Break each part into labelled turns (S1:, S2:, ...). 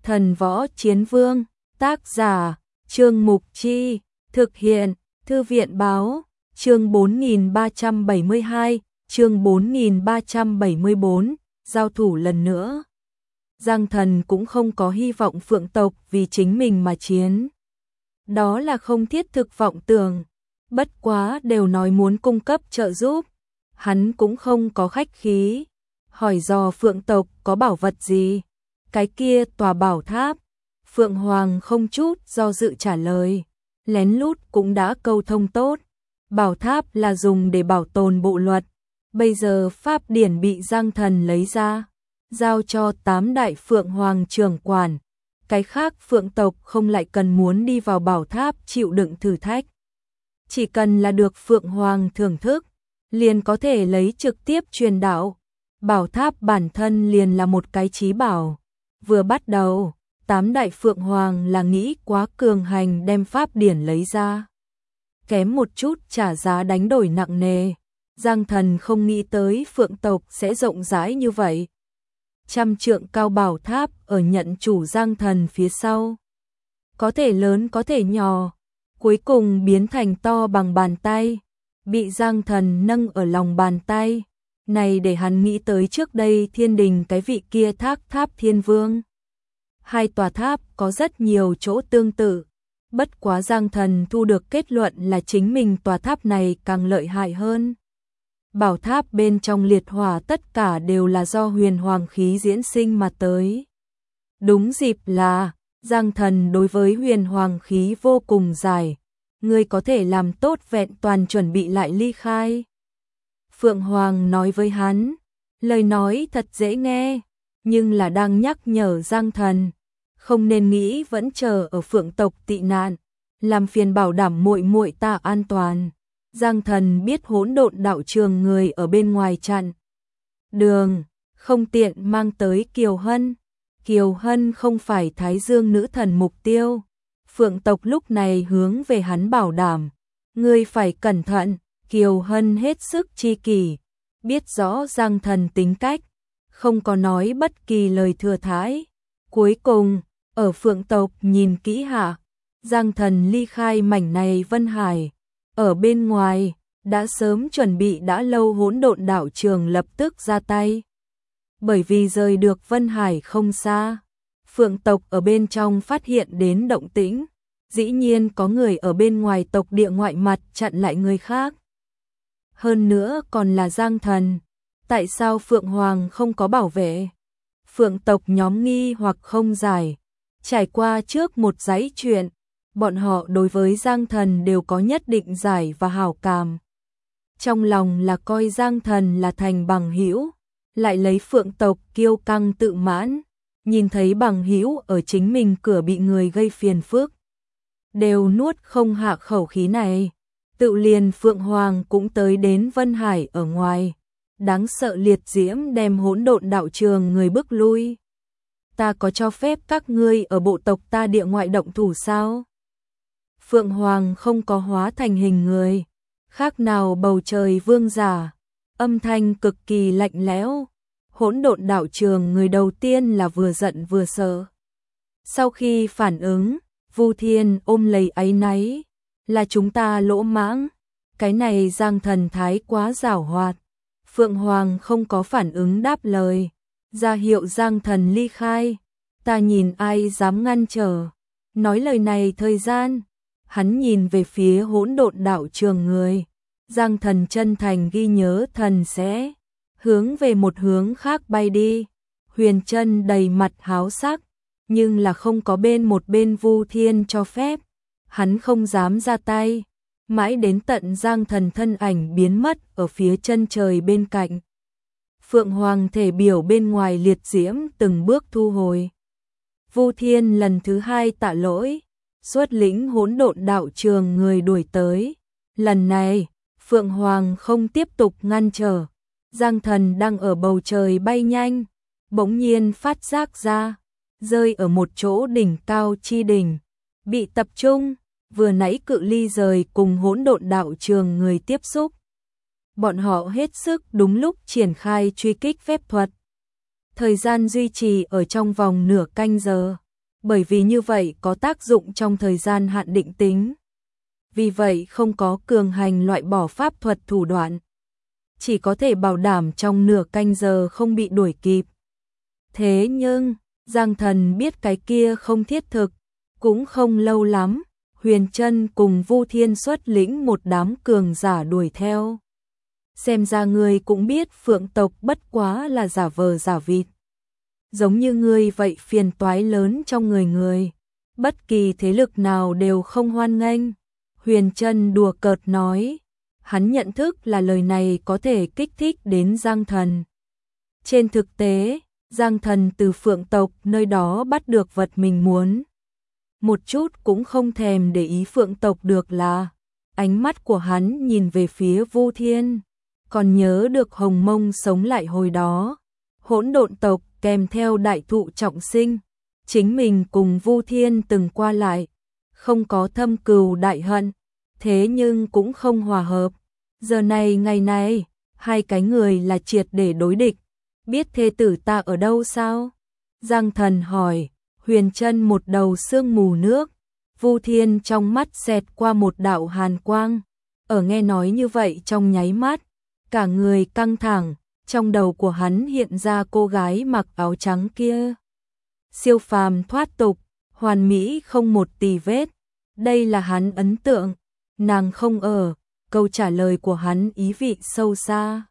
S1: Thần Võ Chiến Vương, tác giả, Trương Mục Chi, thực hiện, Thư viện Báo, chương 4372, chương 4374, giao thủ lần nữa. Giang Thần cũng không có hy vọng Phượng tộc vì chính mình mà chiến. Đó là không thiết thực vọng tưởng, bất quá đều nói muốn cung cấp trợ giúp. Hắn cũng không có khách khí, hỏi dò Phượng tộc có bảo vật gì. Cái kia tòa bảo tháp. Phượng Hoàng không chút do dự trả lời, lén lút cũng đã câu thông tốt. Bảo tháp là dùng để bảo tồn bộ luật, bây giờ pháp điển bị Giang Thần lấy ra, giao cho 8 đại Phượng Hoàng trưởng quản. Cái khác Phượng tộc không lại cần muốn đi vào bảo tháp chịu đựng thử thách. Chỉ cần là được Phượng Hoàng thưởng thức, liền có thể lấy trực tiếp truyền đạo. Bảo tháp bản thân liền là một cái chí bảo. Vừa bắt đầu, 8 đại Phượng Hoàng là nghĩ quá cường hành đem pháp điển lấy ra. Kém một chút trả giá đánh đổi nặng nề. Giang Thần không nghĩ tới Phượng tộc sẽ rộng rãi như vậy. 100 trượng cao bảo tháp ở nhận chủ Giang Thần phía sau. Có thể lớn có thể nhỏ, cuối cùng biến thành to bằng bàn tay, bị Giang Thần nâng ở lòng bàn tay. Này để hắn nghĩ tới trước đây thiên đình cái vị kia thác tháp thiên vương. Hai tòa tháp có rất nhiều chỗ tương tự, bất quá Giang Thần thu được kết luận là chính mình tòa tháp này càng lợi hại hơn. Bảo tháp bên trong liệt hỏa tất cả đều là do huyền hoàng khí diễn sinh mà tới. Đúng dịp là, Giang Thần đối với huyền hoàng khí vô cùng dài, ngươi có thể làm tốt vẹn toàn chuẩn bị lại ly khai. Phượng Hoàng nói với hắn, lời nói thật dễ nghe, nhưng là đang nhắc nhở Giang Thần, không nên nghĩ vẫn chờ ở Phượng tộc tị nạn, làm phiền bảo đảm muội muội ta an toàn. Giang Thần biết hỗn độn đạo trường người ở bên ngoài chặn đường, không tiện mang tới Kiều Hân. Kiều Hân không phải Thái Dương nữ thần mục tiêu. Phượng tộc lúc này hướng về hắn bảo đảm, ngươi phải cẩn thận. Kiều Hân hết sức chi kỷ, biết rõ Giang Thần tính cách, không có nói bất kỳ lời thừa thãi. Cuối cùng, ở Phượng tộc nhìn kỹ hạ, Giang Thần ly khai mảnh này Vân Hải. Ở bên ngoài, đã sớm chuẩn bị đã lâu hỗn độn đạo trường lập tức ra tay. Bởi vì rời được Vân Hải không xa, Phượng tộc ở bên trong phát hiện đến động tĩnh, dĩ nhiên có người ở bên ngoài tộc địa ngoại mặt chặn lại người khác. Hơn nữa còn là Giang Thần, tại sao Phượng Hoàng không có bảo vệ? Phượng tộc nhóm nghi hoặc không giải, trải qua trước một dãy chuyện, bọn họ đối với Giang Thần đều có nhất định giải và hảo cảm. Trong lòng là coi Giang Thần là thành bằng hữu, lại lấy Phượng tộc kiêu căng tự mãn, nhìn thấy bằng hữu ở chính mình cửa bị người gây phiền phức, đều nuốt không hạ khẩu khí này. Tự liền Phượng Hoàng cũng tới đến Vân Hải ở ngoài, đáng sợ liệt diễm đem hỗn độn đạo trường người bức lui. Ta có cho phép các ngươi ở bộ tộc ta địa ngoại động thủ sao? Phượng Hoàng không có hóa thành hình người, khác nào bầu trời vương giả, âm thanh cực kỳ lạnh lẽo. Hỗn độn đạo trường người đầu tiên là vừa giận vừa sợ. Sau khi phản ứng, Vu Thiên ôm lấy áy náy, là chúng ta lỗ mãng, cái này Giang Thần thái quá giảo hoạt. Phượng Hoàng không có phản ứng đáp lời, ra hiệu Giang Thần ly khai. Ta nhìn ai dám ngăn trở. Nói lời này thời gian, hắn nhìn về phía hỗn độn đạo trường người. Giang Thần chân thành ghi nhớ thần sẽ hướng về một hướng khác bay đi. Huyền Trân đầy mặt háo sắc, nhưng là không có một bên Vu Thiên cho phép, hắn không dám ra tay. Mãi đến tận Giang Thần thân ảnh biến mất ở phía chân trời bên cạnh, Phượng Hoàng thể biểu bên ngoài liệt diễm từng bước thu hồi. Vu Thiên lần thứ hai tạ lỗi, xuất lĩnh hỗn độn đạo trường người đuổi tới. Lần này, Phượng Hoàng không tiếp tục ngăn trở. Giang Thần đang ở bầu trời bay nhanh, bỗng nhiên phát giác ra, rơi ở một chỗ đỉnh cao chi đỉnh, bị tập trung. Vừa nãy cự ly rời cùng hỗn độn đạo trường người tiếp xúc. Bọn họ hết sức đúng lúc triển khai truy kích phép thuật. Thời gian duy trì ở trong vòng nửa canh giờ. bởi vì như vậy có tác dụng trong thời gian hạn định tính. Vì vậy không có cường hành loại bỏ pháp thuật thủ đoạn, chỉ có thể bảo đảm trong nửa canh giờ không bị đuổi kịp. Thế nhưng, Giang Thần biết cái kia không thiết thực, cũng không lâu lắm, Huyền Trân cùng Vu Thiên xuất lĩnh một đám cường giả đuổi theo. Xem ra ngươi cũng biết Phượng tộc bất quá là giả vờ giả vịt. Giống như ngươi vậy phiền toái lớn trong người. Bất kỳ thế lực nào đều không hoan nghênh. Huyền Trân đùa cợt nói. Hắn nhận thức là lời này có thể kích thích đến Giang Thần. Trên thực tế, Giang Thần từ Phượng tộc nơi đó bắt được vật mình muốn. Một chút cũng không thèm để ý Phượng tộc được là. Ánh mắt của hắn nhìn về phía Vu Thiên. Còn nhớ được Hồng Mông sống lại hồi đó. Hỗn độn tộc kèm theo đại thụ trọng sinh. Chính mình cùng Vu Thiên từng qua lại. Không có thâm cừu đại hận. Thế nhưng cũng không hòa hợp. Giờ này ngày này, hai cái người là triệt để đối địch. Biết thê tử ta ở đâu sao? Giang Thần hỏi. Huyền Trân một đầu sương mù nước. Vu Thiên trong mắt xẹt qua một đạo hàn quang. Ở nghe nói như vậy trong nháy mắt, cả người căng thẳng, trong đầu của hắn hiện ra cô gái mặc áo trắng kia. Siêu phàm thoát tục, hoàn mỹ không một tì vết. Đây là hắn ấn tượng. Nàng không ở, câu trả lời của hắn ý vị sâu xa.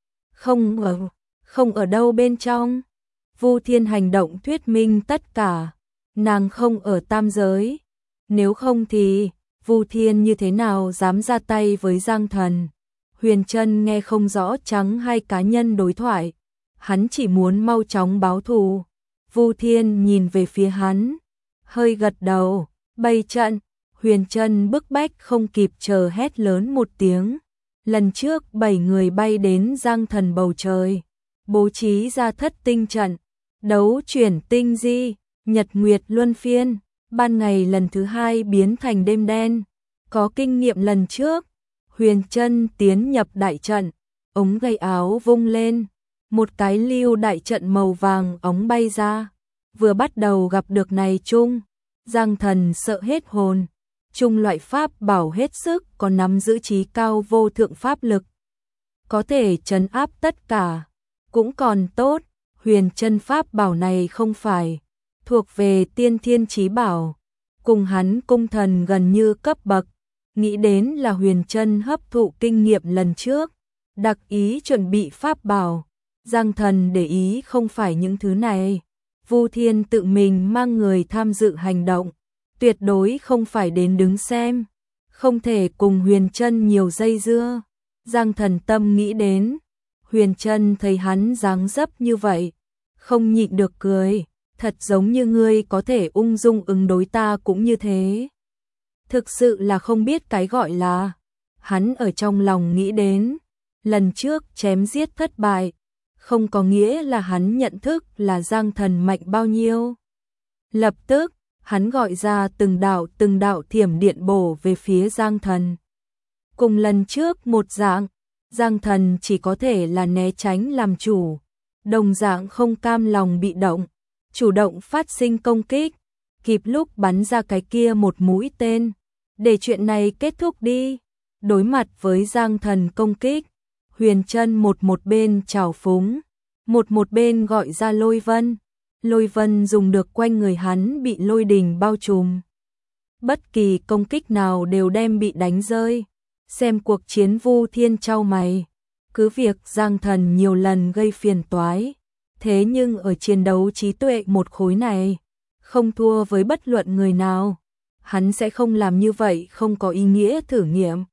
S1: Không ở đâu bên trong. Vu Thiên hành động thuyết minh tất cả. Nàng không ở tam giới. Nếu không thì, Vu Thiên như thế nào dám ra tay với Giang Thần? Huyền Trân nghe không rõ trắng hai cá nhân đối thoại. Hắn chỉ muốn mau chóng báo thù. Vu Thiên nhìn về phía hắn, hơi gật đầu, bày trận. Huyền Trân bức bách không kịp chờ hét lớn một tiếng. Lần trước 7 người bay đến Giang Thần bầu trời, bố trí ra thất tinh trận, đấu chuyển tinh di, nhật nguyệt luân phiên, ban ngày lần thứ 2 biến thành đêm đen. Có kinh nghiệm lần trước, Huyền Trân tiến nhập đại trận, ống tay áo vung lên, một cái lưu đại trận màu vàng ống bay ra. Vừa bắt đầu gặp được này chung, Giang Thần sợ hết hồn. Chung loại pháp bảo hết sức có nắm giữ trí cao vô thượng pháp lực. Có thể trấn áp tất cả, cũng còn tốt. Huyền chân pháp bảo này không phải thuộc về tiên thiên chí bảo, cùng hắn cung thần gần như cấp bậc. Nghĩ đến là Huyền chân hấp thụ kinh nghiệm lần trước, đặc ý chuẩn bị pháp bảo. Giang Thần để ý không phải những thứ này. Vu Thiên tự mình mang người tham dự hành động, tuyệt đối không phải đến đứng xem, không thể cùng Huyền Trân nhiều dây dưa. Giang Thần tâm nghĩ đến, Huyền Trân thấy hắn dáng dấp như vậy, không nhịn được cười, thật giống như ngươi có thể ung dung ứng đối ta cũng như thế. Thực sự là không biết cái gọi là, hắn ở trong lòng nghĩ đến, lần trước chém giết thất bại, không có nghĩa là hắn nhận thức là Giang Thần mạnh bao nhiêu. Lập tức, hắn gọi ra từng đạo thiểm điện bổ về phía Giang Thần. Cùng lần trước một dạng, Giang Thần chỉ có thể là né tránh làm chủ, đồng dạng không cam lòng bị động, chủ động phát sinh công kích, kịp lúc bắn ra cái kia một mũi tên, để chuyện này kết thúc đi. Đối mặt với Giang Thần công kích, Huyền Trân một bên trào phúng, một bên gọi ra lôi vân. Lôi vân dùng được quanh người hắn bị lôi đình bao trùm. Bất kỳ công kích nào đều đem bị đánh rơi. Xem cuộc chiến Vu Thiên chau mày. Cứ việc Giang Thần nhiều lần gây phiền toái. Thế nhưng ở chiến đấu trí tuệ một khối này, không thua với bất luận người nào. Hắn sẽ không làm như vậy không có ý nghĩa thử nghiệm.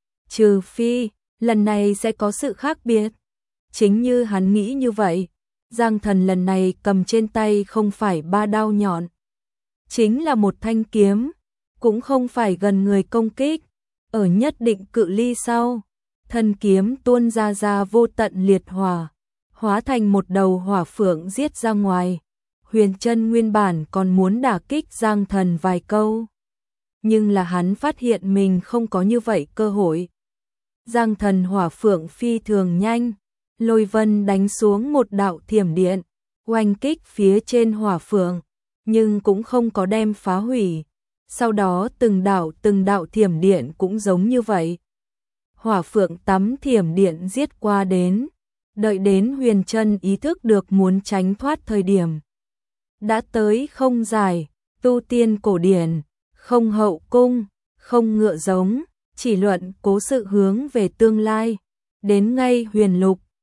S1: Trừ phi, lần này sẽ có sự khác biệt. Chính như hắn nghĩ như vậy. Giang Thần lần này cầm trên tay không phải 3 đao nhọn, chính là một thanh kiếm, cũng không phải gần người công kích, ở nhất định cự ly sau, thân kiếm tuôn ra vô tận liệt hỏa, hóa thành một đầu hỏa phượng giết ra ngoài. Huyền Trân nguyên bản còn muốn đả kích Giang Thần vài câu, nhưng là hắn phát hiện mình không có như vậy cơ hội. Giang Thần hỏa phượng phi thường nhanh, lôi vân đánh xuống một đạo thiểm điện, oanh kích phía trên hỏa phượng, nhưng cũng không có đem phá hủy. Sau đó từng đạo thiểm điện cũng giống như vậy. Hỏa phượng tắm thiểm điện giết qua đến, đợi đến Huyền Trân ý thức được muốn tránh thoát thời điểm. Đã tới không dài, tu tiên cổ điển, không hậu cung, không ngựa giống, chỉ luận cố sự hướng về tương lai. Đến ngay Huyền Lục,